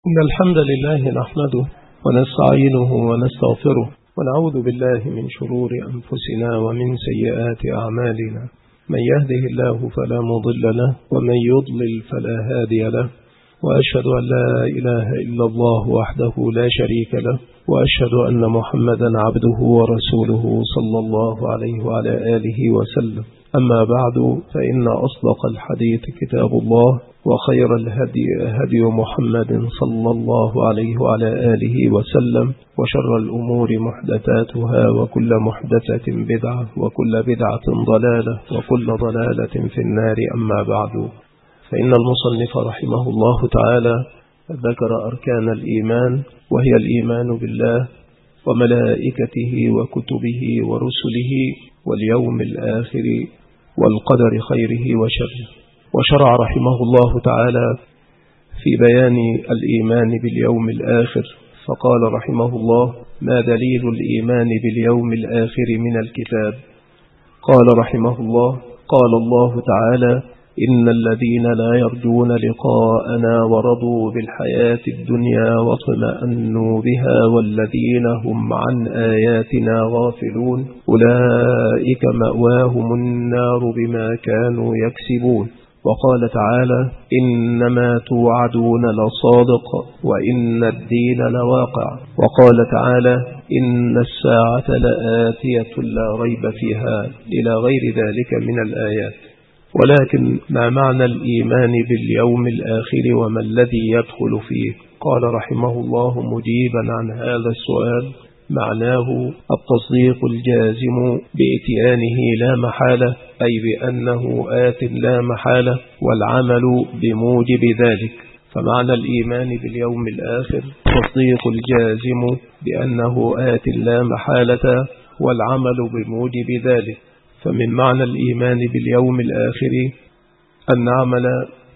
إن الحمد لله نحمده ونستعينه ونستغفره ونعوذ بالله من شرور أنفسنا ومن سيئات أعمالنا. من يهده الله فلا مضل له ومن يضلل فلا هادي له، وأشهد أن لا إله إلا الله وحده لا شريك له، وأشهد أن محمدا عبده ورسوله صلى الله عليه وعلى آله وسلم. أما بعد، فإن أصدق الحديث كتاب الله، وخير الهدي هدي محمد صلى الله عليه وعلى آله وسلم، وشر الأمور محدثاتها، وكل محدثة بدعة، وكل بدعة ضلالة، وكل ضلالة في النار. أما بعد، فإن المصنف رحمه الله تعالى ذكر أركان الإيمان، وهي الإيمان بالله وملائكته وكتبه ورسله واليوم الآخر والقدر خيره وشره. وشرع رحمه الله تعالى في بيان الإيمان باليوم الآخر، فقال رحمه الله: ما دليل الإيمان باليوم الآخر من الكتاب؟ قال رحمه الله: قال الله تعالى: إن الذين لا يرجون لقاءنا ورضوا بالحياة الدنيا واطمأنوا بها والذين هم عن آياتنا غافلون أولئك مأواهم النار بما كانوا يكسبون. وقال تعالى: إنما توعدون لصادق وإن الدين لواقع. وقال تعالى: إن الساعة لآتية لا ريب فيها، إلى غير ذلك من الآيات. ولكن ما معنى الإيمان باليوم الآخر وما الذي يدخل فيه؟ قال رحمه الله مجيبا عن هذا السؤال: معناه التصديق الجازم بإتيانه لا محالة، أي بأنه آت لا محالة، والعمل بموجب ذلك. فمعنى الإيمان باليوم الآخر تصديق الجازم بأنه آت لا محالة، والعمل بموجب ذلك. فمن معنى الإيمان باليوم الآخر أن نعمل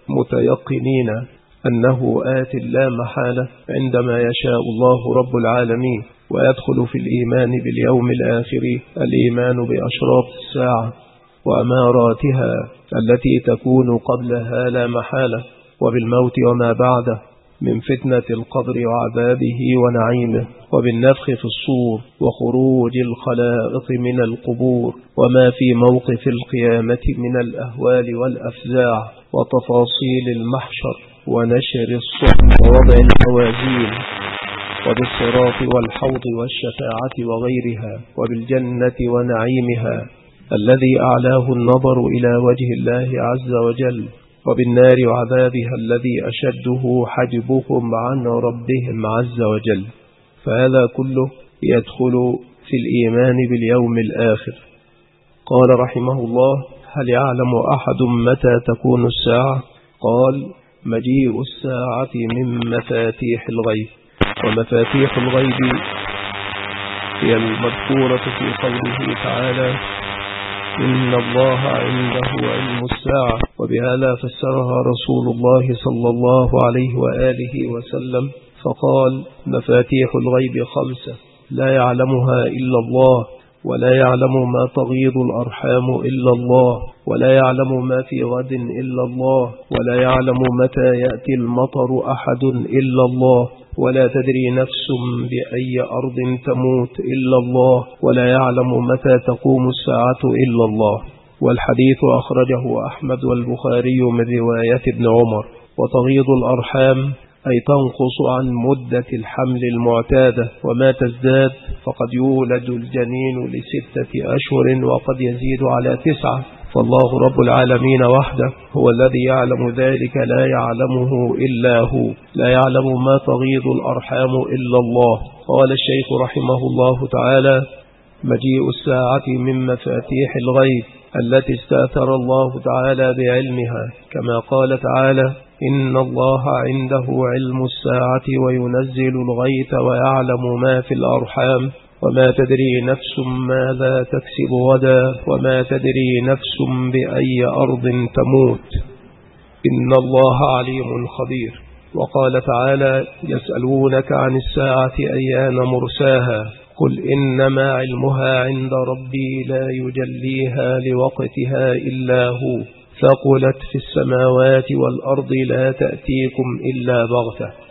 متيقنين أنه آت لا محالة عندما يشاء الله رب العالمين. ويدخل في الإيمان باليوم الآخر الإيمان بأشراط الساعة وأماراتها التي تكون قبلها لا محالة، وبالموت وما بعده من فتنة القبر وعذابه ونعيمه، وبالنفخ في الصور وخروج الخلائق من القبور، وما في موقف القيامة من الأهوال والأفزاع، وتفاصيل المحشر ونشر الصحف ووضع الموازين، وبالصراط والحوض والشفاعة وغيرها، وبالجنة ونعيمها الذي أعلاه النظر إلى وجه الله عز وجل، وبالنار وعذابها الذي أشده حجبهم عن ربهم عز وجل. فهذا كله يدخل في الإيمان باليوم الآخر. قال رحمه الله: هل يعلم أحد متى تكون الساعة؟ قال: مجيء الساعة من مفاتيح الغيب. ومفاتيح الغيب هي المذكورة في قوله تعالى: إن الله عنده علم الساعة. وبهذا فسرها رسول الله صلى الله عليه وآله وسلم فقال: مفاتيح الغيب 5 لا يعلمها إلا الله، ولا يعلم ما تغيض الأرحام إلا الله، ولا يعلم ما في غد إلا الله، ولا يعلم متى يأتي المطر أحد إلا الله، ولا تدري نفس بأي أرض تموت إلا الله، ولا يعلم متى تقوم الساعة إلا الله. والحديث أخرجه أحمد والبخاري من رواية ابن عمر. وتغيض الأرحام أي تنقص عن مدة الحمل المعتادة، وما تزداد فقد يولد الجنين ل6 أشهر وقد يزيد على 9. فالله رب العالمين وحده هو الذي يعلم ذلك، لا يعلمه إلا هو. لا يعلم ما تغيض الأرحام إلا الله. قال الشيخ رحمه الله تعالى: مجيء الساعة من مفاتيح الغيب التي استأثر الله تعالى بعلمها، كما قال تعالى: إن الله عنده علم الساعة وينزل الغيث ويعلم ما في الأرحام، وما تدري نفس ماذا تكسب غدا، وما تدري نفس بأي أرض تموت، إن الله عليم خبير. وقال تعالى: يسألونك عن الساعة أيان مرساها، قل إنما علمها عند ربي لا يجليها لوقتها إلا هو، ثقلت في السماوات والأرض لا تأتيكم إلا بغتة.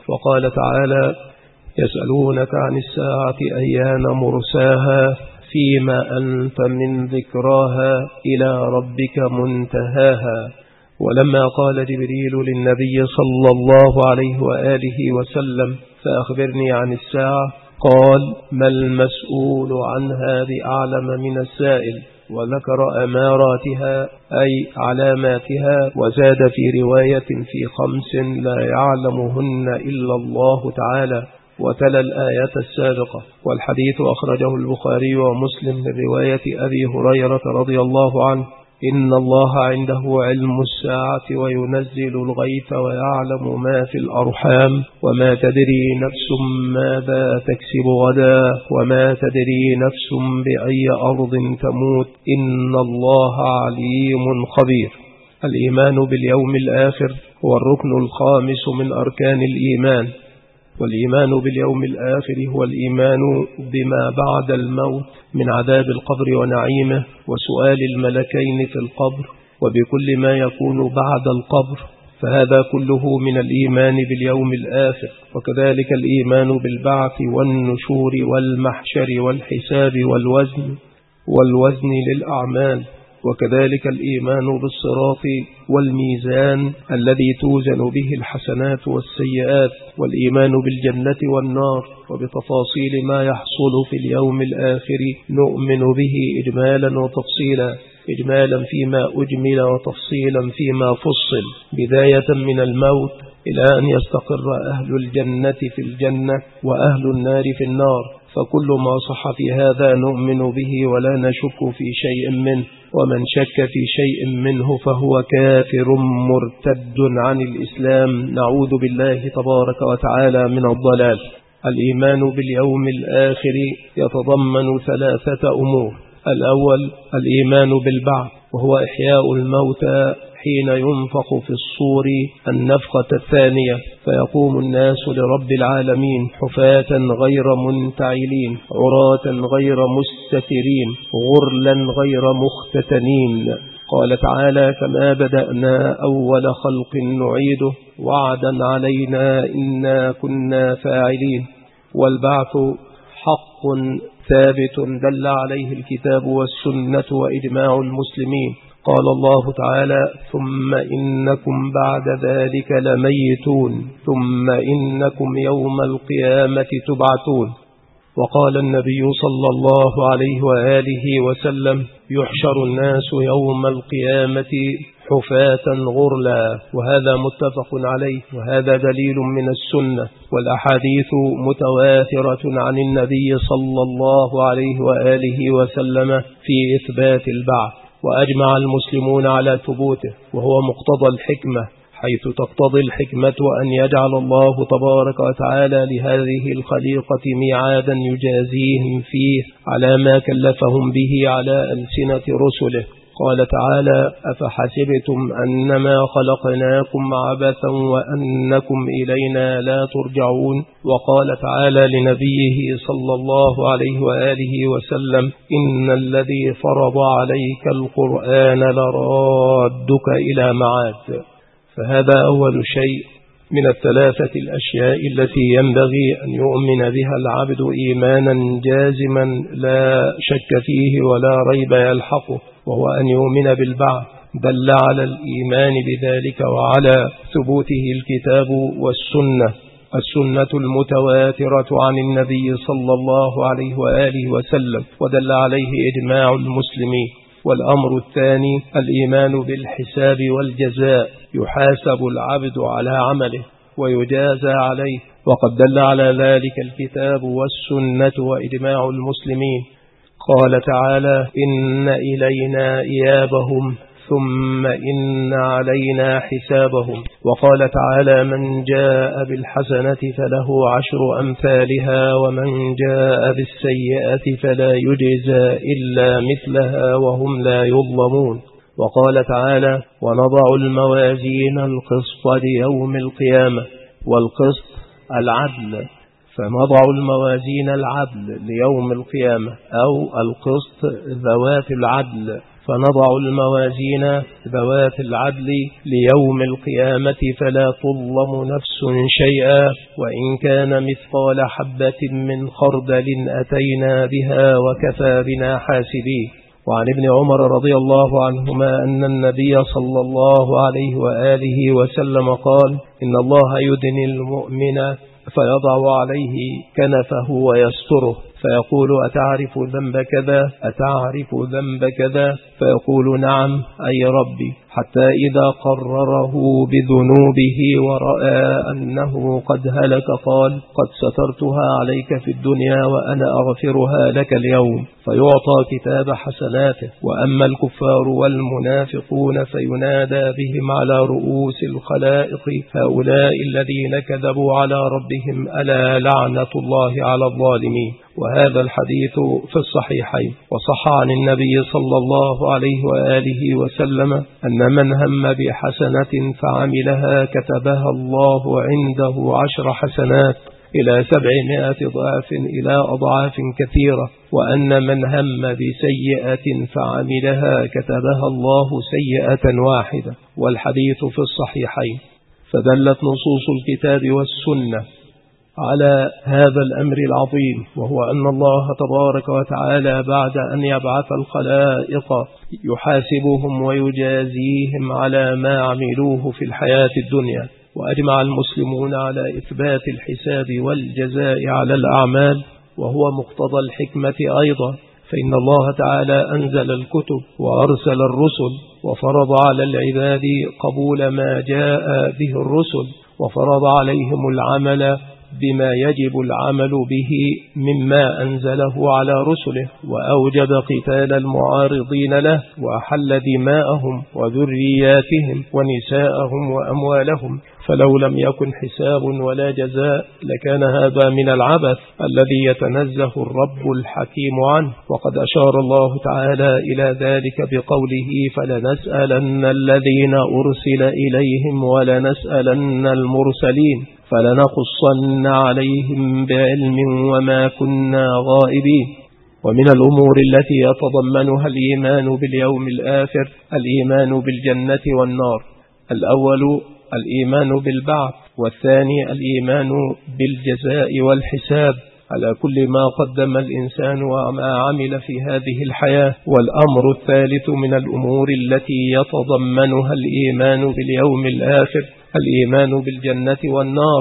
وقال تعالى: يسألونك عن الساعة أيان مرساها فيما أنت من ذكراها إلى ربك منتهاها. ولما قال جبريل للنبي صلى الله عليه وآله وسلم: فأخبرني عن الساعة، قال: ما المسؤول عنها بأعلم من السائل، وذكر أماراتها أي علاماتها، وزاد في رواية: في 5 لا يعلمهن إلا الله تعالى، وتلا الآية السابقة. والحديث أخرجه البخاري ومسلم من رواية أبي هريرة رضي الله عنه: إن الله عنده علم الساعة وينزل الغيث ويعلم ما في الأرحام وما تدري نفس ماذا تكسب غدا وما تدري نفس بأي أرض تموت إن الله عليم خبير. الإيمان باليوم الآخر هو الركن الخامس من أركان الإيمان، والإيمان باليوم الآخر هو الإيمان بما بعد الموت من عذاب القبر ونعيمه وسؤال الملكين في القبر وبكل ما يكون بعد القبر، فهذا كله من الإيمان باليوم الآخر. وكذلك الإيمان بالبعث والنشور والمحشر والحساب والوزن للأعمال، وكذلك الإيمان بالصراط والميزان الذي توزن به الحسنات والسيئات، والإيمان بالجنة والنار وبتفاصيل ما يحصل في اليوم الآخر نؤمن به إجمالا وتفصيلا، إجمالا فيما أجمل وتفصيلا فيما فصل، بداية من الموت إلى أن يستقر أهل الجنة في الجنة وأهل النار في النار، فكل ما صح في هذا نؤمن به ولا نشك في شيء منه، ومن شك في شيء منه فهو كافر مرتد عن الإسلام، نعوذ بالله تبارك وتعالى من الضلال. الإيمان باليوم الآخر يتضمن 3 أمور: الأول الإيمان بالبعث، وهو إحياء الموتى حين ينفخ في الصور النفخة الثانية، فيقوم الناس لرب العالمين حفاة غير منتعلين، عراة غير مستترين، غرلا غير مختتنين. قال تعالى: كما بدأنا أول خلق نعيده وعدا علينا إنا كنا فاعلين. والبعث حق ثابت دل عليه الكتاب والسنة وإجماع المسلمين. قال الله تعالى: ثم إنكم بعد ذلك لميتون ثم إنكم يوم القيامة تبعثون. وقال النبي صلى الله عليه وآله وسلم: يحشر الناس يوم القيامة حفاة غرلا، وهذا متفق عليه، وهذا دليل من السنة، والأحاديث متواترة عن النبي صلى الله عليه وآله وسلم في إثبات البعث، وأجمع المسلمون على ثبوته، وهو مقتضى الحكمة، حيث تقتضي الحكمة أن يجعل الله تبارك وتعالى لهذه الخليقة ميعادا يجازيهم فيه على ما كلفهم به على ألسنة رسله. قال تعالى: أفحسبتم أنما خلقناكم عبثا وأنكم إلينا لا ترجعون. وقال تعالى لنبيه صلى الله عليه وآله وسلم: إن الذي فرض عليك القرآن لرادك إلى معاد. فهذا أول شيء من 3 الأشياء التي ينبغي أن يؤمن بها العبد إيمانا جازما لا شك فيه ولا ريب يلحقه، وهو أن يؤمن بالبعث. دل على الإيمان بذلك وعلى ثبوته الكتاب والسنة، السنة المتواترة عن النبي صلى الله عليه وآله وسلم، ودل عليه إجماع المسلمين. والأمر الثاني الإيمان بالحساب والجزاء، يحاسب العبد على عمله ويجازى عليه، وقد دل على ذلك الكتاب والسنة وإجماع المسلمين. قال تعالى: إن إلينا إيابهم ثم إن علينا حسابهم. وقال تعالى: من جاء بالحسنة فله 10 أمثالها ومن جاء بالسيئة فلا يجزى إلا مثلها وهم لا يظلمون. وقال تعالى: ونضع الموازين القسط ليوم القيامة، والقسط العدل، فنضع الموازين العدل ليوم القيامة، أو القسط ذوات العدل، فنضع الموازين ذوات العدل ليوم القيامة فلا تظلم نفس شيئا وإن كان مثقال حبة من خردل أتينا بها وكفى بنا حاسبين. وعن ابن عمر رضي الله عنهما أن النبي صلى الله عليه وآله وسلم قال: إن الله يدني المؤمن فيضع عليه كنفه ويستره فيقول: أتعرف ذنب كذا؟ أتعرف ذنب كذا؟ فيقول: نعم أي ربي، حتى إذا قرره بذنوبه ورأى أنه قد هلك قال: قد سترتها عليك في الدنيا وأنا أغفرها لك اليوم، فيعطى كتاب حسناته. وأما الكفار والمنافقون فينادى بهم على رؤوس الخلائق: هؤلاء الذين كذبوا على ربهم ألا لعنة الله على الظالمين. وهذا الحديث في الصحيحين. وصح عن النبي صلى الله عليه وآله وسلم أن من هم بحسنة فعملها كتبها الله عنده 10 حسنات إلى 700 ضعف إلى أضعاف كثيرة، وأن من هم بسيئة فعملها كتبها الله سيئة واحدة. والحديث في الصحيحين. فدلت نصوص الكتاب والسنة على هذا الأمر العظيم، وهو أن الله تبارك وتعالى بعد أن يبعث الخلائق يحاسبهم ويجازيهم على ما عملوه في الحياة الدنيا. وأجمع المسلمون على إثبات الحساب والجزاء على الأعمال، وهو مقتضى الحكمة أيضا، فإن الله تعالى أنزل الكتب وأرسل الرسل وفرض على العباد قبول ما جاء به الرسل، وفرض عليهم العمل بما يجب العمل به مما أنزله على رسله، وأوجب قتال المعارضين له، وأحل دماءهم وذرياتهم ونساءهم وأموالهم. فلو لم يكن حساب ولا جزاء لكان هذا من العبث الذي يتنزه الرب الحكيم عنه. وقد أشار الله تعالى إلى ذلك بقوله: فلنسألن الذين أرسل إليهم ولنسألن المرسلين فلنقصن عليهم بعلم وما كنا غائبين. ومن الأمور التي يتضمنها الإيمان باليوم الآخر الإيمان بالجنة والنار. الأول الإيمان بالبعث، والثاني الإيمان بالجزاء والحساب على كل ما قدم الإنسان وما عمل في هذه الحياة. والأمر الثالث من الأمور التي يتضمنها الإيمان باليوم الآخر الإيمان بالجنة والنار،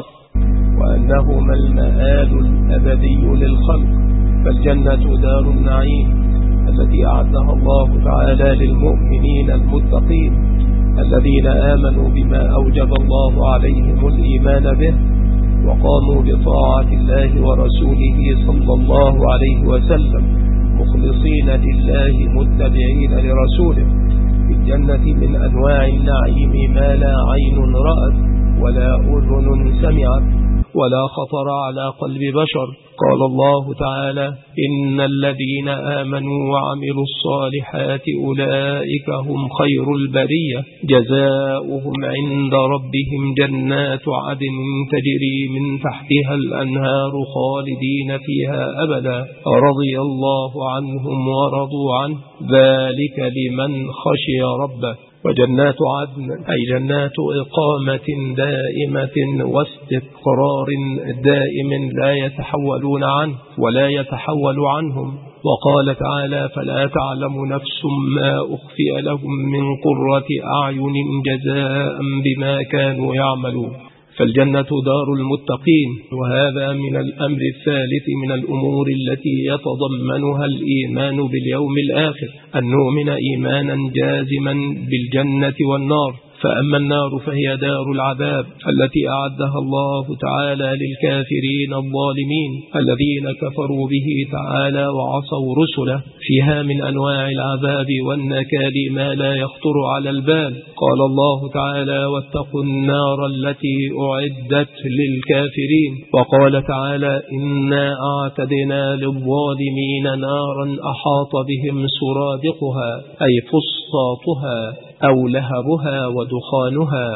وأنهما المآل الأبدي للخلق. فالجنة دار النعيم التي أعدها الله تعالى للمؤمنين المتقين الذين آمنوا بما أوجب الله عليهم الإيمان به وقاموا بطاعة الله ورسوله صلى الله عليه وسلم مخلصين لله متبعين لرسوله. في الجنة من أنواع النعيم ما لا عين رأت ولا أذن سمعت ولا خطر على قلب بشر. قال الله تعالى: إن الذين آمنوا وعملوا الصالحات أولئك هم خير البرية جزاؤهم عند ربهم جنات عدن تجري من تحتها الأنهار خالدين فيها أبدا رضي الله عنهم ورضوا عنه ذلك لمن خشي ربه. وجنات عدن أي جنات إقامة دائمة واستقرار دائم لا يتحولون عنه ولا يتحول عنهم. وقال تعالى: فلا تعلم نفس ما أخفي لهم من قرة أعين جزاء بما كانوا يعملون. فالجنة دار المتقين. وهذا من الأمر الثالث من الأمور التي يتضمنها الإيمان باليوم الآخر أن نؤمن إيمانا جازما بالجنة والنار. فأما النار فهي دار العذاب التي أعدها الله تعالى للكافرين الظالمين الذين كفروا به تعالى وعصوا رسله. فيها من أنواع العذاب والنكال ما لا يخطر على البال. قال الله تعالى: واتقوا النار التي أعدت للكافرين. وقال تعالى: إنا أعتدنا للظالمين نارا أحاط بهم سرادقها أي فسطاطها أو لهبها ودخانها.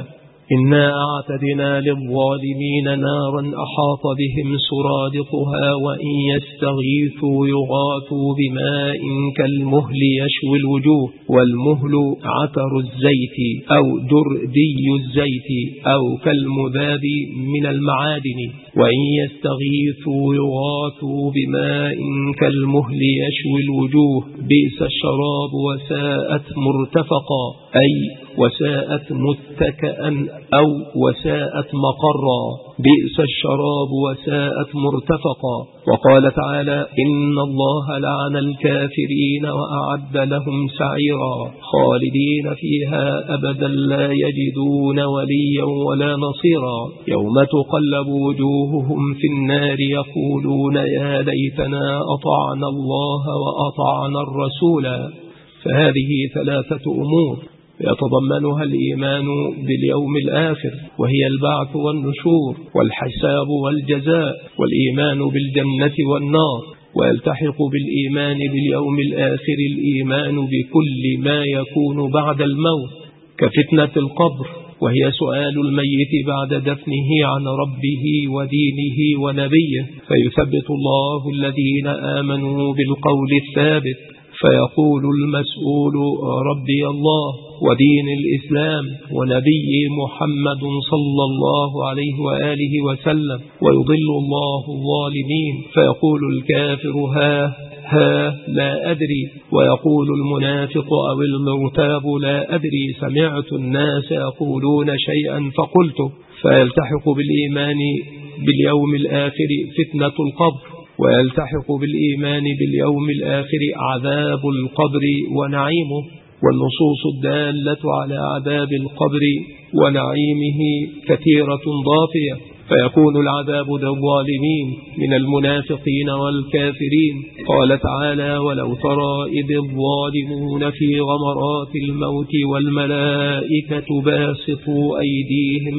إنا أعتدنا للظالمين نارا أحاط بهم سرادقها وإن يستغيثوا يغاثوا بماء كالمهل يشوي الوجوه والمهل عطر الزيت أو دردي الزيت أو كالمذاب من المعادن وإن يستغيثوا يغاثوا بماء كالمهل يشوي الوجوه بئس الشراب وساءت مرتفقا أي وساءت متكئا أو وساءت مقرا بئس الشراب وساءت مرتفقا. وقال تعالى إن الله لعن الكافرين وأعد لهم سعيرا خالدين فيها أبدا لا يجدون وليا ولا نصيرا يوم تقلب وجوههم في النار يقولون يا ليتنا أطعنا الله وأطعنا الرسول. فهذه ثلاثة أمور يتضمنها الإيمان باليوم الآخر وهي البعث والنشور والحساب والجزاء والإيمان بالجنة والنار. ويلتحق بالإيمان باليوم الآخر الإيمان بكل ما يكون بعد الموت كفتنة القبر وهي سؤال الميت بعد دفنه عن ربه ودينه ونبيه فيثبت الله الذين آمنوا بالقول الثابت فيقول المسؤول ربي الله ودين الإسلام ونبي محمد صلى الله عليه وآله وسلم ويضل الله الظالمين فيقول الكافر ها لا أدري ويقول المنافق أو المرتاب لا أدري سمعت الناس يقولون شيئا فقلت. فيلتحق بالإيمان باليوم الآخر فتنة القبر ويلتحق بالإيمان باليوم الآخر عذاب القبر ونعيمه والنصوص الدالة على عذاب القبر ونعيمه كثيرة ضافية فيكون العذاب للظالمين من المنافقين والكافرين. قال تعالى ولو ترى إذ الظالمون في غمرات الموت والملائكة باسطوا أيديهم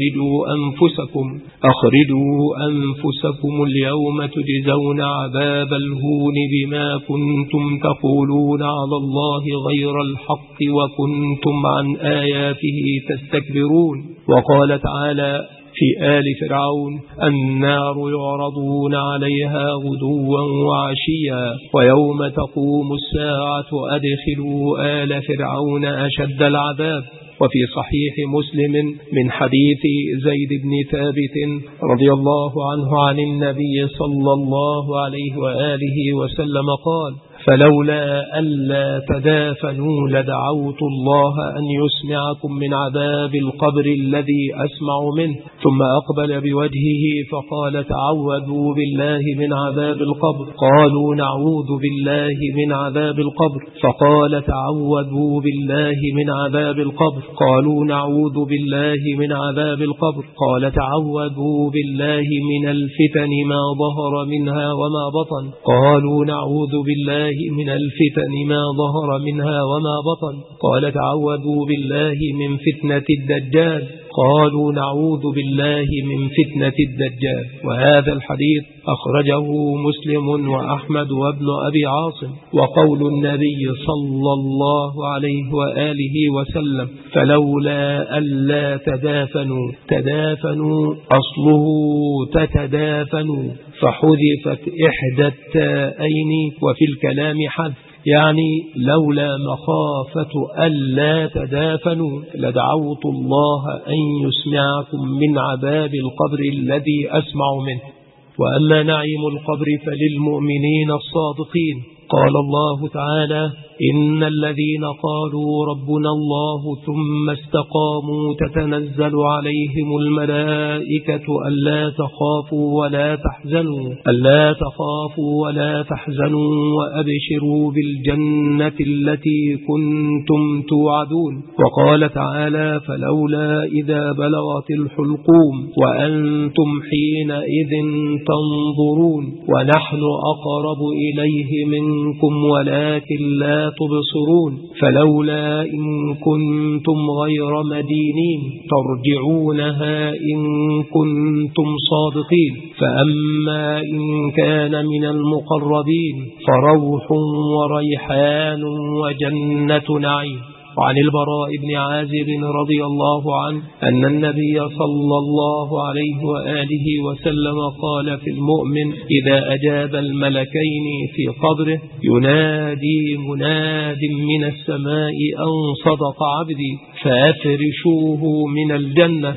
أخرجوا أنفسكم اليوم تجزون عذاب الهون بما كنتم تقولون على الله غير الحق وكنتم عن آياته تستكبرون. وقال تعالى في آل فرعون النار يعرضون عليها غدوا وعشيا ويوم تقوم الساعة أدخلوا آل فرعون أشد العذاب. وفي صحيح مسلم من حديث زيد بن ثابت رضي الله عنه عن النبي صلى الله عليه وآله وسلم قال فلولا ألا تدافنوا لدعوت الله أن يسمعكم من عذاب القبر الذي أسمع منه ثم أقبل بوجهه فقال تعوذوا بالله من عذاب القبر قالوا نعوذ بالله من عذاب القبر فقال تعوذوا بالله من عذاب القبر قالوا نعوذ بالله من عذاب القبر قال تعوذوا بالله من الفتن ما ظهر منها وما بطن قالوا نعوذ بالله من الفتن ما ظهر منها وما بطن قال تعوذوا بالله من فتنة الدجال قالوا نعوذ بالله من فتنة الدجال. وهذا الحديث أخرجه مسلم وأحمد وابن أبي عاصم. وقول النبي صلى الله عليه وآله وسلم فلولا ألا تدافنوا أصله تتدافنوا فحذفت إحدى التائين وفي الكلام حذف يعني لولا مخافة ألا تدافنوا لدعوت الله أن يسمعكم من عذاب القبر الذي أسمع منه. وأما نعيم القبر فللمؤمنين الصادقين. قال الله تعالى إن الذين قالوا ربنا الله ثم استقاموا تتنزل عليهم الملائكة ألا تخافوا ولا تحزنوا وأبشروا بالجنة التي كنتم توعدون. وقال تعالى فلولا إذا بلغت الحلقوم وأنتم حينئذ تنظرون ونحن أقرب إليه منكم ولكن لا تبصرون فلولا إن كنتم غير مدينين ترجعونها إن كنتم صادقين. فأما إن كان من المقربين فروح وريحان وجنة نعيم. وعن البراء بن عازب رضي الله عنه أن النبي صلى الله عليه وآله وسلم قال في المؤمن إذا أجاب الملكين في قبره ينادي مناد من السماء أن صدق عبدي فأفرشوه من الجنة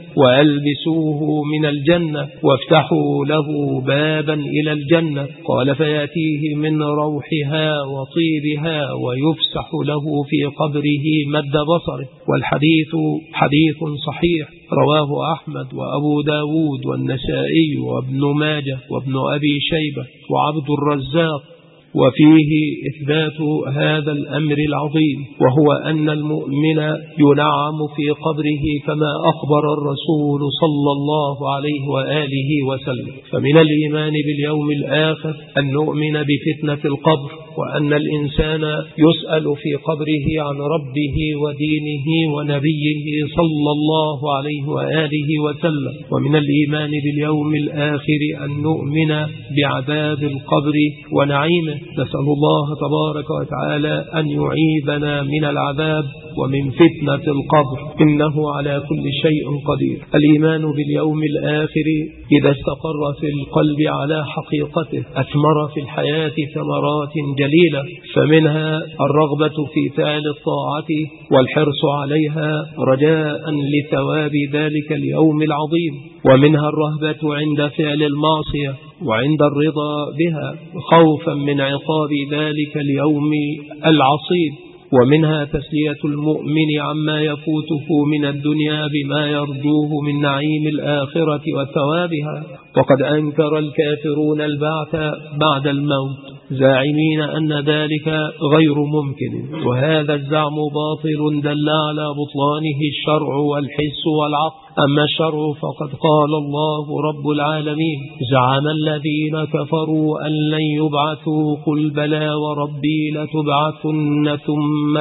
وألبسوه من الجنة وافتحوا له بابا إلى الجنة. قال فيأتيه من روحها وطيبها ويفسح له في قبره مد بصره. والحديث حديث صحيح رواه أحمد وأبو داود والنسائي وابن ماجه وابن أبي شيبة وعبد الرزاق. وفيه إثبات هذا الأمر العظيم وهو أن المؤمن ينعم في قبره كما أخبر الرسول صلى الله عليه وآله وسلم. فمن الإيمان باليوم الآخر أن نؤمن بفتنة القبر وأن الإنسان يسأل في قبره عن ربه ودينه ونبيه صلى الله عليه وآله وسلم. ومن الإيمان باليوم الآخر أن نؤمن بعذاب القبر ونعيمه. نسأل الله تبارك وتعالى أن يعيذنا من العذاب ومن فتنة القبر إنه على كل شيء قدير. الإيمان باليوم الآخر إذا استقر في القلب على حقيقته أثمر في الحياة ثمرات جليلة، فمنها الرغبة في فعل الطاعة والحرص عليها رجاء لثواب ذلك اليوم العظيم، ومنها الرهبة عند فعل المعصية وعند الرضا بها خوفا من عقاب ذلك اليوم العصيب، ومنها تسلية المؤمن عما يفوته من الدنيا بما يرجوه من نعيم الآخرة وثوابها. وقد أنكر الكافرون البعث بعد الموت زاعمين أن ذلك غير ممكن، وهذا الزعم باطل دل على بطلانه الشرع والحس والعقل. أما الشرع فقد قال الله رب العالمين زعم الذين كفروا أن لن يبعثوا قل بلى وربي لتبعثن ثم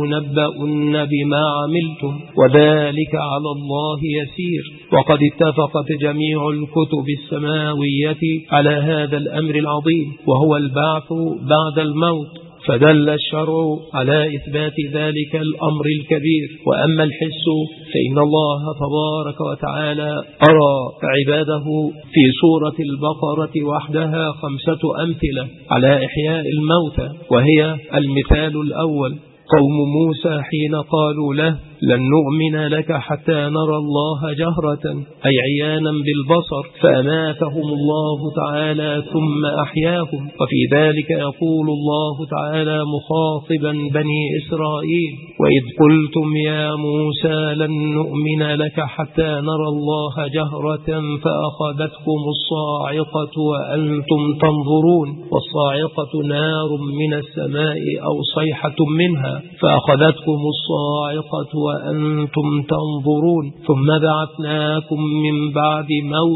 لتنبؤن بما عملتم وذلك على الله يسير. وقد اتفقت جميع الكتب السماوية على هذا الأمر العظيم وهو البعث بعد الموت، فدل الشرع على إثبات ذلك الأمر الكبير. وأما الحس فإن الله تبارك وتعالى أرى عباده في سورة البقرة وحدها 5 أمثلة على إحياء الموتى، وهي المثال الأول قوم موسى حين قالوا له لن نؤمن لك حتى نرى الله جهرة أي عيانا بالبصر فأماتهم الله تعالى ثم أحياهم. وفي ذلك يقول الله تعالى مخاطبا بني إسرائيل وإذ قلتم يا موسى لن نؤمن لك حتى نرى الله جهرة فأخذتكم الصاعقة وأنتم تنظرون، والصاعقة نار من السماء أو صيحة منها فأخذتكم الصاعقة وأنتم تنظرون ثم بعثناكم من بعد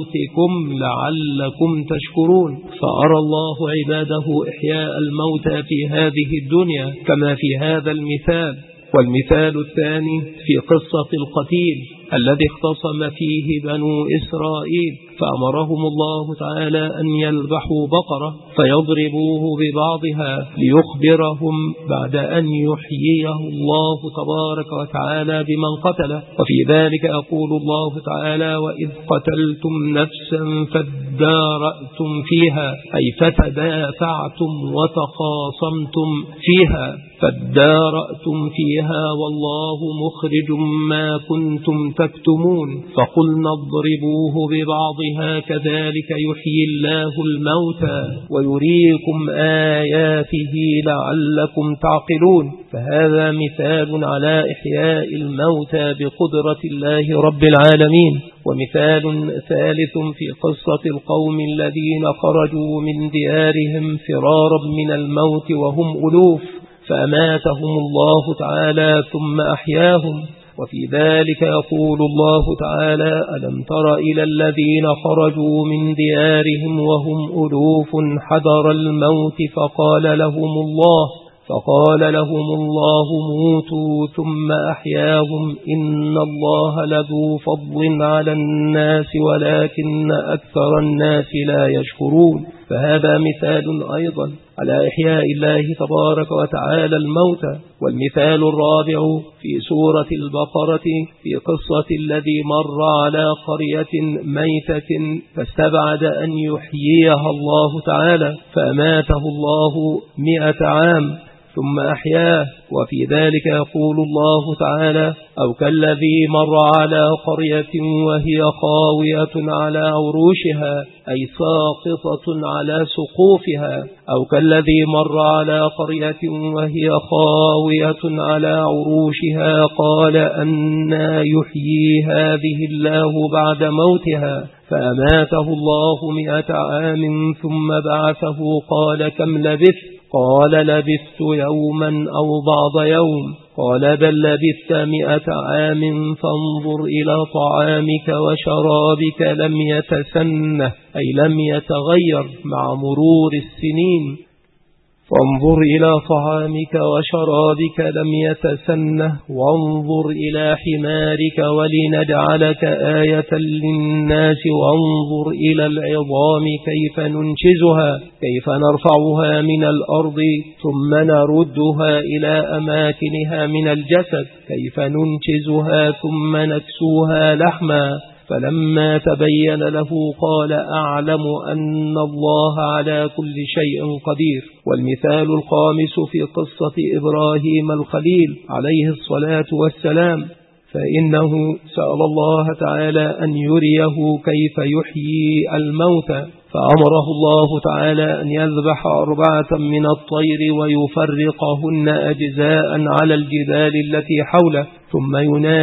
موتكم لعلكم تشكرون. فأرى الله عباده إحياء الموتى في هذه الدنيا كما في هذا المثال. والمثال الثاني في قصة القتيل الذي اختصم فيه بنو إسرائيل فأمرهم الله تعالى أن يذبحوا بقرة فيضربوه ببعضها ليخبرهم بعد أن يحييه الله تبارك وتعالى بمن قتله. وفي ذلك يقول الله تعالى وإذ قتلتم نفسا فادارأتم فيها أي فتدافعتم وتخاصمتم فيها فادارأتم فيها والله مخرج ما كنتم تكتمون فقلنا اضربوه ببعضها كذلك يحيي الله الموتى ويريكم آياته لعلكم تعقلون. فهذا مثال على إحياء الموتى بقدرة الله رب العالمين. ومثال ثالث في قصة القوم الذين خرجوا من ديارهم فرارا من الموت وهم ألوف فأماتهم الله تعالى ثم أحياهم. وفي ذلك يقول الله تعالى ألم تر إلى الذين خرجوا من ديارهم وهم ألوف حذر الموت فقال لهم الله موتوا ثم أحياهم إن الله لذو فضل على الناس ولكن أكثر الناس لا يشكرون. فهذا مثال أيضا على إحياء الله تبارك وتعالى الموتى. والمثال الرابع في سورة البقرة في قصة الذي مر على قرية ميتة فاستبعد أن يحييها الله تعالى فأماته الله 100 عام ثم أحياه. وفي ذلك يقول الله تعالى: أو كالذي مر على قرية وهي خاوية على عروشها، أي ساقطة على سقوفها. أو كالذي مر على قرية وهي خاوية على عروشها قال أنى يحيي هذه الله بعد موتها فأماته الله 100 عام ثم بعثه قال كم لبثت؟ قال لبثت يوما أو بعض يوم. قال بل لبثت 100 عام فانظر إلى طعامك وشرابك لم يتسنه، أي لم يتغير مع مرور السنين. فانظر إلى طعامك وشرابك لم يتسنه وانظر إلى حمارك ولنجعلك آية للناس وانظر إلى العظام كيف ننشزها كيف نرفعها من الأرض ثم نردها إلى أماكنها من الجسد كيف ننشزها ثم نكسوها لحما. فلما تبين له قال أعلم أن الله على كل شيء قدير. والمثال الخامس في قصة إبراهيم الخليل عليه الصلاة والسلام، فإنه سأل الله تعالى أن يريه كيف يحيي الموتى فأمره الله تعالى أن يذبح 4 من الطير ويفرقهن أجزاء على الجبال التي حوله ثم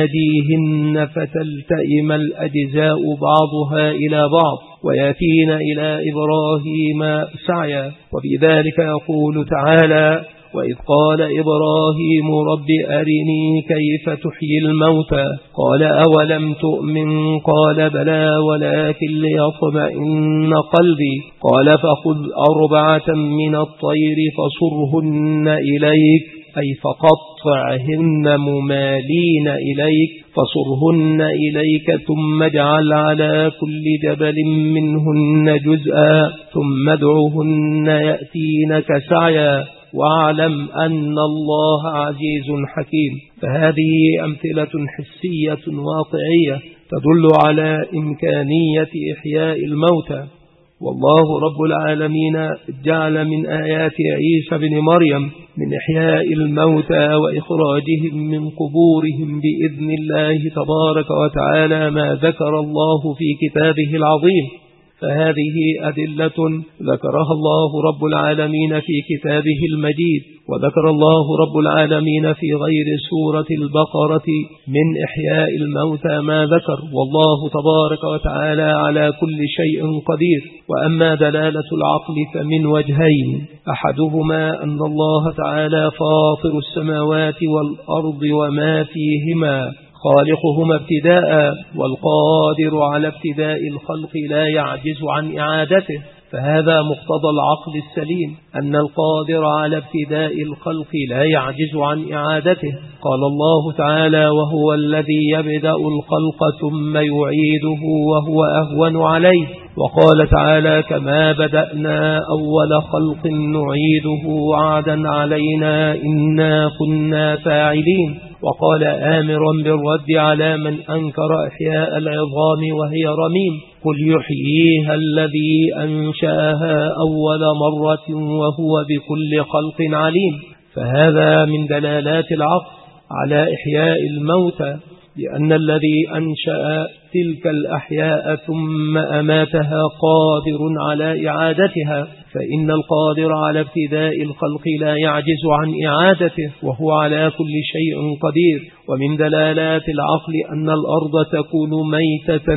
يناديهن فتلتئم الأجزاء بعضها إلى بعض ويأتين إلى إبراهيم سعيا. وفي ذلك يقول تعالى: وإذ قال إبراهيم رب أرني كيف تحيي الموتى قال أولم تؤمن قال بلى ولكن ليطمئن قلبي قال فخذ 4 من الطير فصرهن إليك، أي فقطعهن ممالين إليك فصرهن إليك ثم اجعل على كل جبل منهن جزءا ثم ادعهن يأتينك سعيا واعلم أن الله عزيز حكيم. فهذه أمثلة حسية واقعية تدل على إمكانية إحياء الموتى. والله رب العالمين جعل من آيات عيسى بن مريم من إحياء الموتى وإخراجهم من قبورهم بإذن الله تبارك وتعالى ما ذكر الله في كتابه العظيم. فهذه أدلة ذكرها الله رب العالمين في كتابه المجيد، وذكر الله رب العالمين في غير سورة البقرة من إحياء الموتى ما ذكر، والله تبارك وتعالى على كل شيء قدير. وأما دلالة العقل فمن وجهين: أحدهما أن الله تعالى فاطر السماوات والأرض وما فيهما خالقهما ابتداء، والقادر على ابتداء الخلق لا يعجز عن إعادته. فهذا مقتضى العقل السليم أن القادر على ابتداء الخلق لا يعجز عن إعادته. قال الله تعالى: وهو الذي يبدأ الخلق ثم يعيده وهو أهون عليه. وقال تعالى: كما بدأنا أول خلق نعيده وعدا علينا إنا كنا فاعلين. وقال آمرا بالرد على من أنكر إحياء العظام وهي رميم: قل يحييها الذي أنشأها أول مرة وهو بكل خلق عليم. فهذا من دلالات العقل على إحياء الموتى، لأن الذي أنشأ تلك الأحياء ثم أماتها قادر على إعادتها، فإن القادر على ابتداء الخلق لا يعجز عن إعادته وهو على كل شيء قدير. ومن دلالات العقل أن الأرض تكون ميتة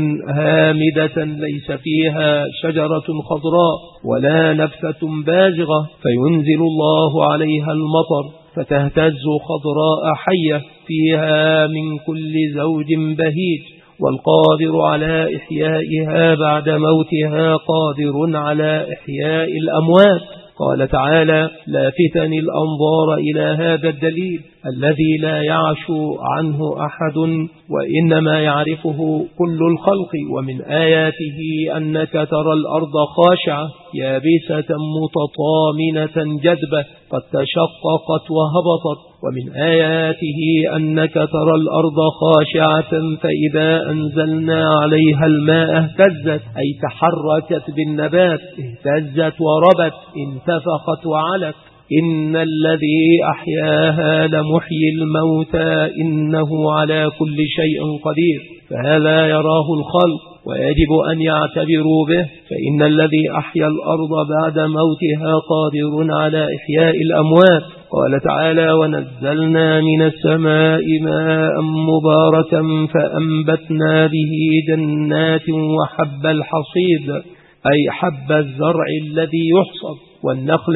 هامدة ليس فيها شجرة خضراء ولا نبتة بازغة فينزل الله عليها المطر فتهتز خضراء حية فيها من كل زوج بهيج. والقادر على إحيائها بعد موتها قادر على إحياء الأموات. قال تعالى: لافتن الأنظار إلى هذا الدليل الذي لا يعشو عنه أحد وإنما يعرفه كل الخلق. ومن آياته أنك ترى الأرض خاشعة يابسة متطامنة جدبة قد تشققت وهبطت. ومن آياته أنك ترى الأرض خاشعة فإذا أنزلنا عليها الماء اهتزت، أي تحركت بالنبات، اهتزت وربت، انتفخت وعلت. إن الذي أحياها لمحيي الموتى إنه على كل شيء قدير. فهذا يراه الخلق ويجب أن يعتبروا به، فإن الذي أحيا الأرض بعد موتها قادر على إحياء الأموات. قال تعالى: ونزلنا من السماء ماء مباركا فأنبتنا به جنات وحب الحصيد، أي حب الزرع الذي يحصد، والنخل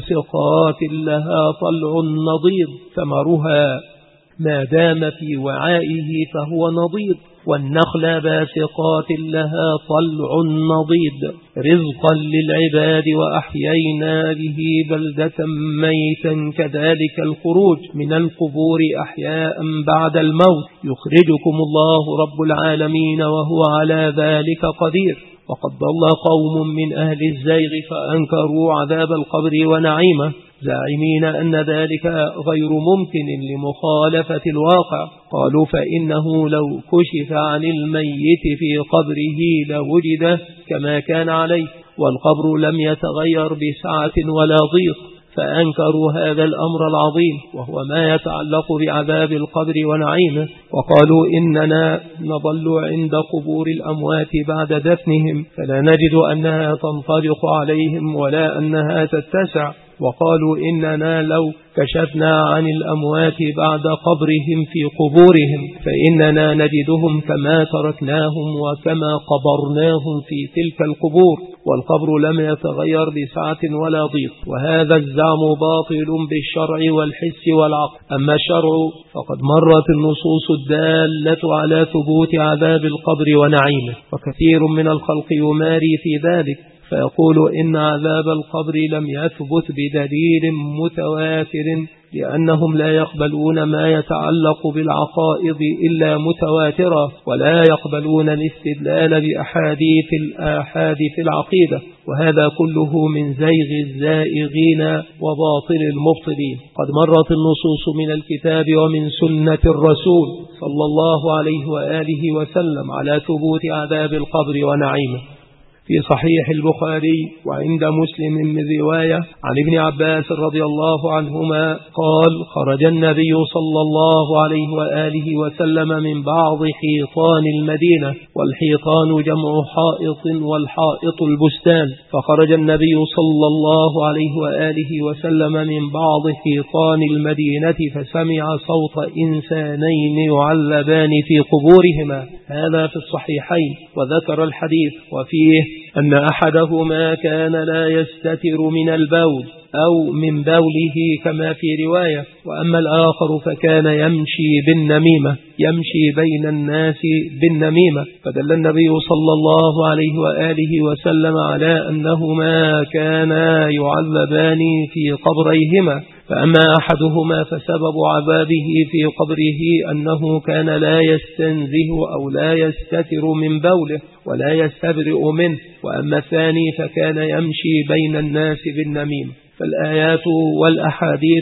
باسقات لها طلع نضيد ثمرها ما دام في وعائه فهو نضيد، والنخل باسقات لها طلع نضيد رزقا للعباد وأحيينا به بلدة ميتا كذلك الخروج من القبور أحياء بعد الموت يخرجكم الله رب العالمين وهو على ذلك قدير. وقد ضل قوم من أهل الزيغ فأنكروا عذاب القبر ونعيمه زاعمين أن ذلك غير ممكن لمخالفة الواقع. قالوا: فإنه لو كشف عن الميت في قبره لوجد كما كان عليه، والقبر لم يتغير بسعة ولا ضيق. فأنكروا هذا الأمر العظيم وهو ما يتعلق بعذاب القبر ونعيمه، وقالوا: إننا نظل عند قبور الأموات بعد دفنهم فلا نجد أنها تنطبق عليهم ولا أنها تتسع. وقالوا: إننا لو كشفنا عن الأموات بعد قبرهم في قبورهم فإننا نجدهم كما تركناهم وكما قبرناهم في تلك القبور، والقبر لم يتغير بسعة ولا ضيق. وهذا الزعم باطل بالشرع والحس والعقل. أما الشرع فقد مرت النصوص الدالة على ثبوت عذاب القبر ونعيمه، وكثير من الخلق يماري في ذلك فيقول إن عذاب القبر لم يثبت بدليل متواتر، لأنهم لا يقبلون ما يتعلق بالعقائد إلا متواترة، ولا يقبلون الاستدلال بأحاديث الآحاد في العقيدة. وهذا كله من زيغ الزائغين وباطل المبطلين. قد مرت النصوص من الكتاب ومن سنة الرسول صلى الله عليه وآله وسلم على ثبوت عذاب القبر ونعيمه. في صحيح البخاري وعند مسلم من رواية عن ابن عباس رضي الله عنهما قال: خرج النبي صلى الله عليه وآله وسلم من بعض حيطان المدينة، والحيطان جمع حائط والحائط البستان. فخرج النبي صلى الله عليه وآله وسلم من بعض حيطان المدينة فسمع صوت إنسانين يعذبان في قبورهما. هذا في الصحيحين. وذكر الحديث وفيه أن أحدهما كان لا يستتر من البول أو من بوله كما في رواية، وأما الآخر فكان يمشي بالنميمة، يمشي بين الناس بالنميمة. فدل النبي صلى الله عليه وآله وسلم على أنهما كانا يعذبان في قبريهما. فأما أحدهما فسبب عذابه في قبره أنه كان لا يستنزه أو لا يستتر من بوله ولا يستبرئ منه، وأما الثاني فكان يمشي بين الناس بالنميمة. فالآيات والأحاديث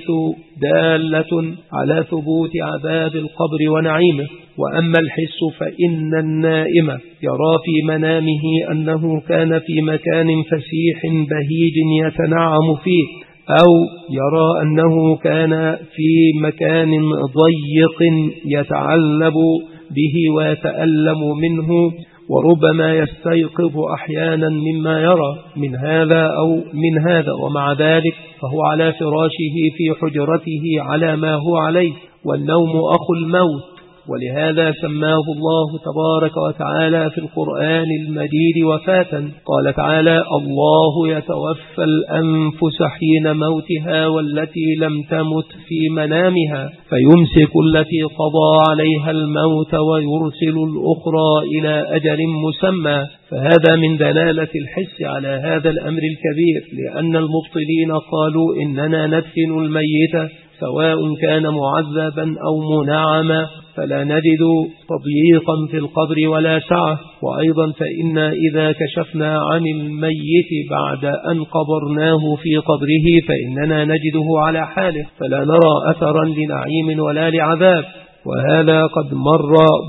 دالة على ثبوت عذاب القبر ونعيمه. وأما الحس فإن النائم يرى في منامه أنه كان في مكان فسيح بهيج يتنعم فيه، أو يرى أنه كان في مكان ضيق يتعلب به ويتألم منه، وربما يستيقظ أحيانا مما يرى من هذا أو من هذا، ومع ذلك فهو على فراشه في حجرته على ما هو عليه، والنوم أخو الموت. ولهذا سماه الله تبارك وتعالى في القرآن المجيد وفاة. قال تعالى: الله يتوفى الأنفس حين موتها والتي لم تمت في منامها فيمسك التي قضى عليها الموت ويرسل الأخرى إلى أجل مسمى. فهذا من دلالة الحس على هذا الأمر الكبير، لأن المبطلين قالوا إننا ندفن الميت سواء كان معذبا أو منعما، فلا نجد تضييقا في القبر ولا سعة. وأيضا فإنا إذا كشفنا عن الميت بعد أن قبرناه في قبره فإننا نجده على حاله، فلا نرى أثرا لنعيم ولا لعذاب، وهذا قد مر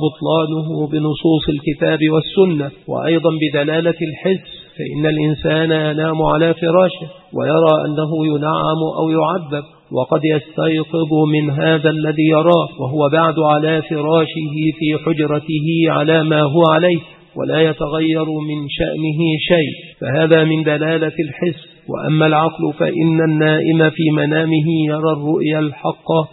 بطلانه بنصوص الكتاب والسنة. وأيضا بدلالة الحس، فإن الإنسان ينام على فراشه ويرى أنه ينعم أو يعذب، وقد يستيقظ من هذا الذي يراه وهو بعد على فراشه في حجرته على ما هو عليه، ولا يتغير من شأنه شيء، فهذا من دلالة الحس. وأما العقل فإن النائم في منامه يرى الرؤيا الحقة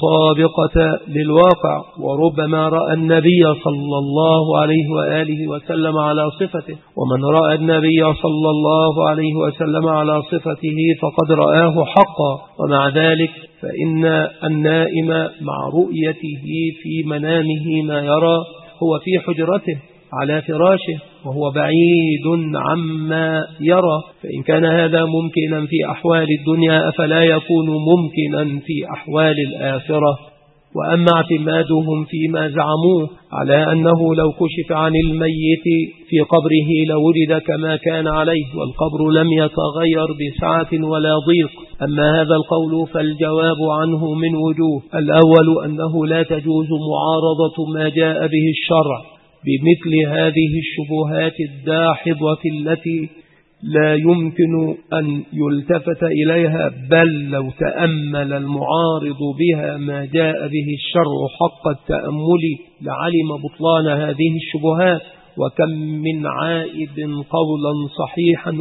المطابقة للواقع، وربما رأى النبي صلى الله عليه وآله وسلم على صفته، ومن رأى النبي صلى الله عليه وسلم على صفته فقد رآه حقا. ومع ذلك فإن النائم مع رؤيته في منامه ما يرى هو في حجرته على فراشه وهو بعيد عما يرى، فإن كان هذا ممكنا في أحوال الدنيا أفلا يكون ممكنا في أحوال الآخرة. وأما اعتمادهم فيما زعموه على أنه لو كشف عن الميت في قبره لوجد كما كان عليه والقبر لم يتغير بسعة ولا ضيق، أما هذا القول فالجواب عنه من وجوه. الأول أنه لا تجوز معارضة ما جاء به الشرع بمثل هذه الشبهات الداحضة التي لا يمكن أن يلتفت إليها، بل لو تأمل المعارض بها ما جاء به الشرع حق التأمل لعلم بطلان هذه الشبهات، وكم من عائد قولا صحيحا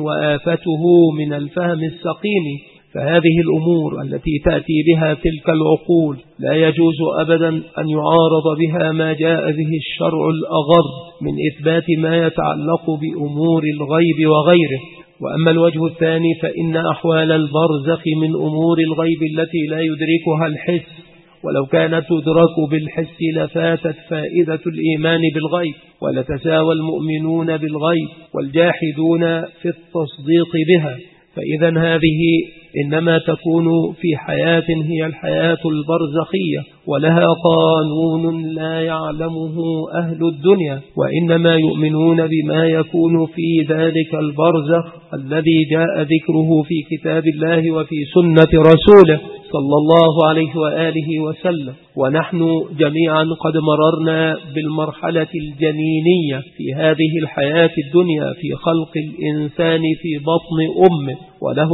وآفته من الفهم السقيم. فهذه الأمور التي تأتي بها تلك العقول لا يجوز أبدا أن يعارض بها ما جاء به الشرع الأغر من إثبات ما يتعلق بأمور الغيب وغيره. وأما الوجه الثاني فإن أحوال البرزخ من أمور الغيب التي لا يدركها الحس، ولو كانت تدرك بالحس لفاتت فائدة الإيمان بالغيب، ولتساوى المؤمنون بالغيب والجاحدون في التصديق بها. فإذا هذه إنما تكون في حياة هي الحياة البرزخية، ولها قانون لا يعلمه أهل الدنيا، وإنما يؤمنون بما يكون في ذلك البرزخ الذي جاء ذكره في كتاب الله وفي سنة رسوله صلى الله عليه وآله وسلم. ونحن جميعا قد مررنا بالمرحلة الجنينية في هذه الحياة الدنيا في خلق الإنسان في بطن أمه، وله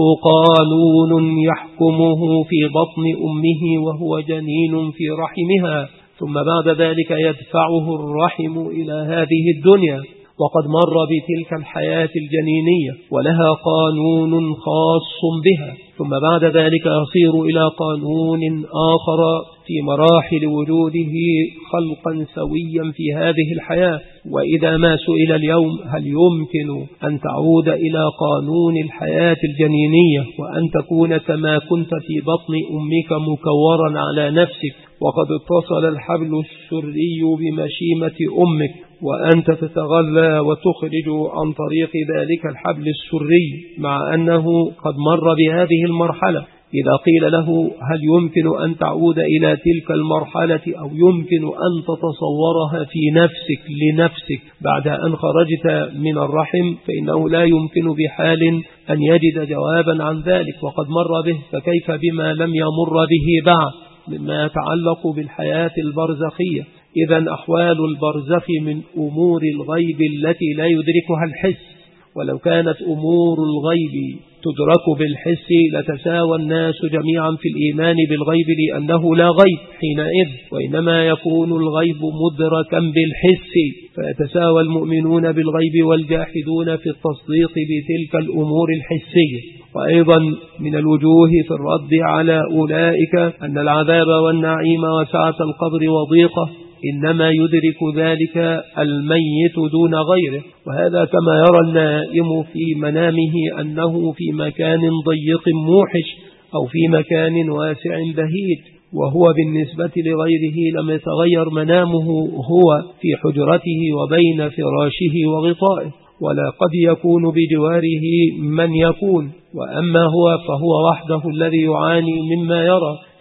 قانون يحكمه في بطن أمه وهو جنين في رحمها، ثم بعد ذلك يدفعه الرحم إلى هذه الدنيا، وقد مر بتلك الحياة الجنينية ولها قانون خاص بها، ثم بعد ذلك يصير إلى قانون آخر في مراحل وجوده خلقا سويا في هذه الحياة. وإذا ما سئل اليوم هل يمكن أن تعود إلى قانون الحياة الجنينية وأن تكون كما كنت في بطن أمك مكورا على نفسك وقد اتصل الحبل السري بمشيمة أمك، وأنت تتغذى وتخرج عن طريق ذلك الحبل السري مع أنه قد مر بهذه المرحلة؟ إذا قيل له هل يمكن أن تعود إلى تلك المرحلة أو يمكن أن تتصورها في نفسك لنفسك بعد أن خرجت من الرحم، فإنه لا يمكن بحال أن يجد جوابا عن ذلك وقد مر به، فكيف بما لم يمر به بعد مما يتعلق بالحياة البرزخية؟ إذن أحوال البرزخ من أمور الغيب التي لا يدركها الحس، ولو كانت أمور الغيب تدرك بالحس لتساوى الناس جميعا في الإيمان بالغيب، لأنه لا غيب حينئذ، وإنما يكون الغيب مدركا بالحس، فيتساوى المؤمنون بالغيب والجاحدون في التصديق بتلك الأمور الحسية. وأيضا من الوجوه في الرد على أولئك أن العذاب والنعيم وسعة القبر وضيقه إنما يدرك ذلك الميت دون غيره، وهذا كما يرى النائم في منامه أنه في مكان ضيق موحش أو في مكان واسع بهيج، وهو بالنسبة لغيره لم يتغير منامه هو في حجرته وبين فراشه وغطائه، ولا قد يكون بجواره من يكون، وأما هو فهو وحده الذي يعاني مما يرى،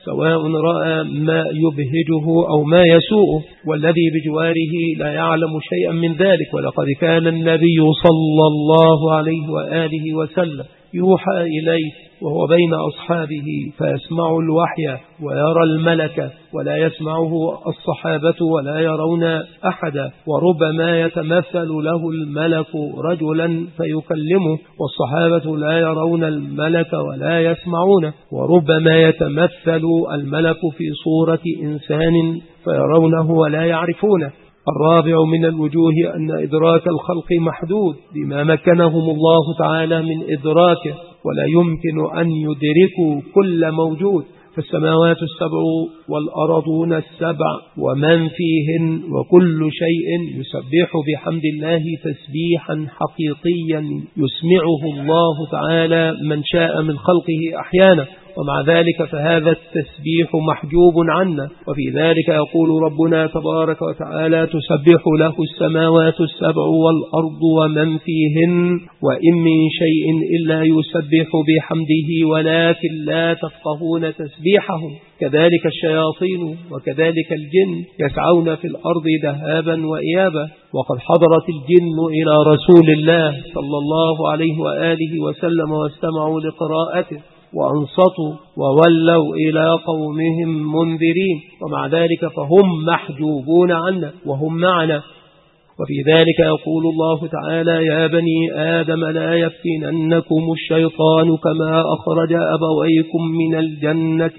سواء رأى ما يبهجه أو ما يسوءه، والذي بجواره لا يعلم شيئا من ذلك. ولقد كان النبي صلى الله عليه وآله وسلم يوحى إليه وهو بين أصحابه فيسمع الوحي ويرى الملك، ولا يسمعه الصحابة ولا يرون أحدا، وربما يتمثل له الملك رجلا فيكلمه والصحابة لا يرون الملك ولا يسمعونه، وربما يتمثل الملك في صورة إنسان فيرونه ولا يعرفونه. الرابع من الوجوه أن إدراك الخلق محدود بما مكنهم الله تعالى من إدراكه، ولا يمكن أن يدركوا كل موجود، فالسماوات السبع والأرضون السبع ومن فيهن وكل شيء يسبح بحمد الله تسبيحا حقيقيا يسمعه الله تعالى من شاء من خلقه أحيانا، ومع ذلك فهذا التسبيح محجوب عنا. وفي ذلك يقول ربنا تبارك وتعالى: تسبح له السماوات السبع والأرض ومن فيهن وإن من شيء إلا يسبح بحمده ولكن لا تفقهون تسبيحهم. كذلك الشياطين وكذلك الجن يسعون في الأرض ذهابا وإيابا، وقد حضرت الجن إلى رسول الله صلى الله عليه وآله وسلم واستمعوا لقراءته وأنصتوا وولوا إلى قومهم منذرين، ومع ذلك فهم محجوبون عنا وهم معنا. وفي ذلك يقول الله تعالى: يا بني آدم لا يفتننكم الشيطان كما أخرج أبويكم من الجنة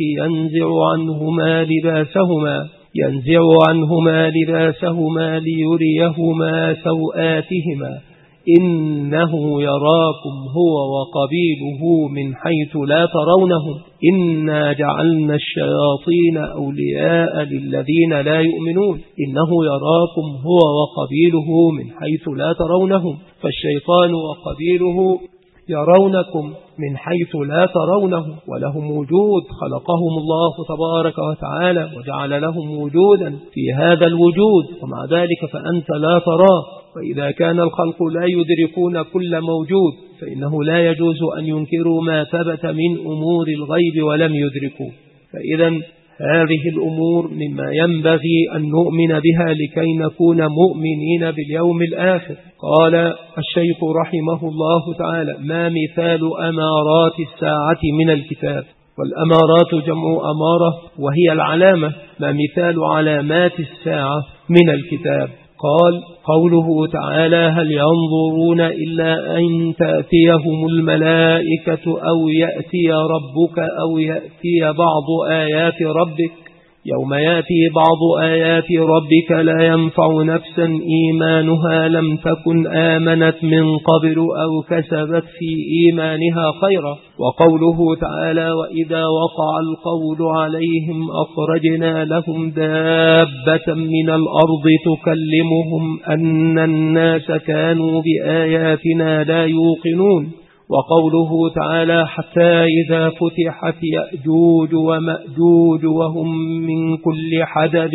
ينزع عنهما لباسهما ليريهما سوآتهما إنه يراكم هو وقبيله من حيث لا ترونهم إنا جعلنا الشياطين أولياء للذين لا يؤمنون إنه يراكم هو وقبيله من حيث لا ترونهم. فالشيطان وقبيله يرونكم من حيث لا ترونه، ولهم وجود خلقهم الله تبارك وتعالى وجعل لهم وجودا في هذا الوجود، ومع ذلك فأنت لا تراه. وإذا كان الخلق لا يدركون كل موجود فإنه لا يجوز أن ينكروا ما ثبت من أمور الغيب ولم يدركوا. فإذا هذه الأمور مما ينبغي أن نؤمن بها لكي نكون مؤمنين باليوم الآخر. قال الشيخ رحمه الله تعالى: ما مثال أمارات الساعة من الكتاب؟ والأمارات جمع أمارة وهي العلامة. ما مثال علامات الساعة من الكتاب؟ قال: قوله تعالى: هل ينظرون إلا أن تأتيهم الملائكة أو يأتي ربك أو يأتي بعض آيات ربك يوم يأتي بعض آيات ربك لا ينفع نفسا إيمانها لم تكن آمنت من قبل أو كسبت في إيمانها خيرا. وقوله تعالى: وإذا وقع القول عليهم أخرجنا لهم دابة من الأرض تكلمهم أن الناس كانوا بآياتنا لا يوقنون. وقوله تعالى: حتى إذا فتحت يأجوج ومأجوج وهم من كل حدب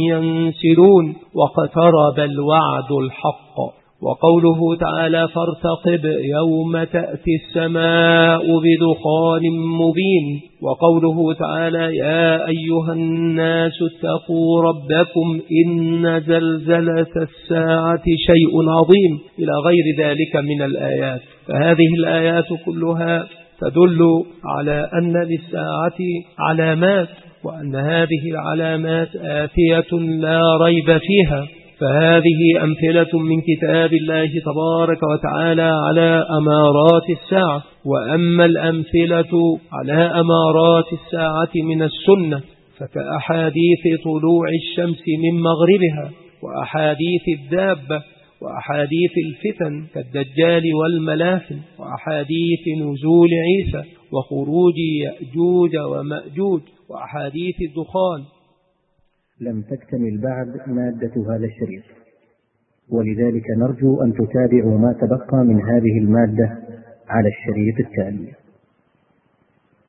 ينسلون واقترب الوعد الحق. وقوله تعالى: فارتقب يوم تأتي السماء بدخان مبين. وقوله تعالى: يا أيها الناس اتقوا ربكم إن زلزلة الساعة شيء عظيم، إلى غير ذلك من الآيات. فهذه الآيات كلها تدل على أن للساعة علامات، وأن هذه العلامات آتية لا ريب فيها. فهذه أمثلة من كتاب الله تبارك وتعالى على أمارات الساعة. وأما الأمثلة على أمارات الساعة من السنة فكأحاديث طلوع الشمس من مغربها، وأحاديث الدابة، وأحاديث الفتن كالدجال والملاحم، وأحاديث نزول عيسى وخروج يأجوج ومأجوج، وأحاديث الدخان. لم تكتمل بعد مادة هذا الشريط، ولذلك نرجو أن تتابعوا ما تبقى من هذه المادة على الشريط التالي.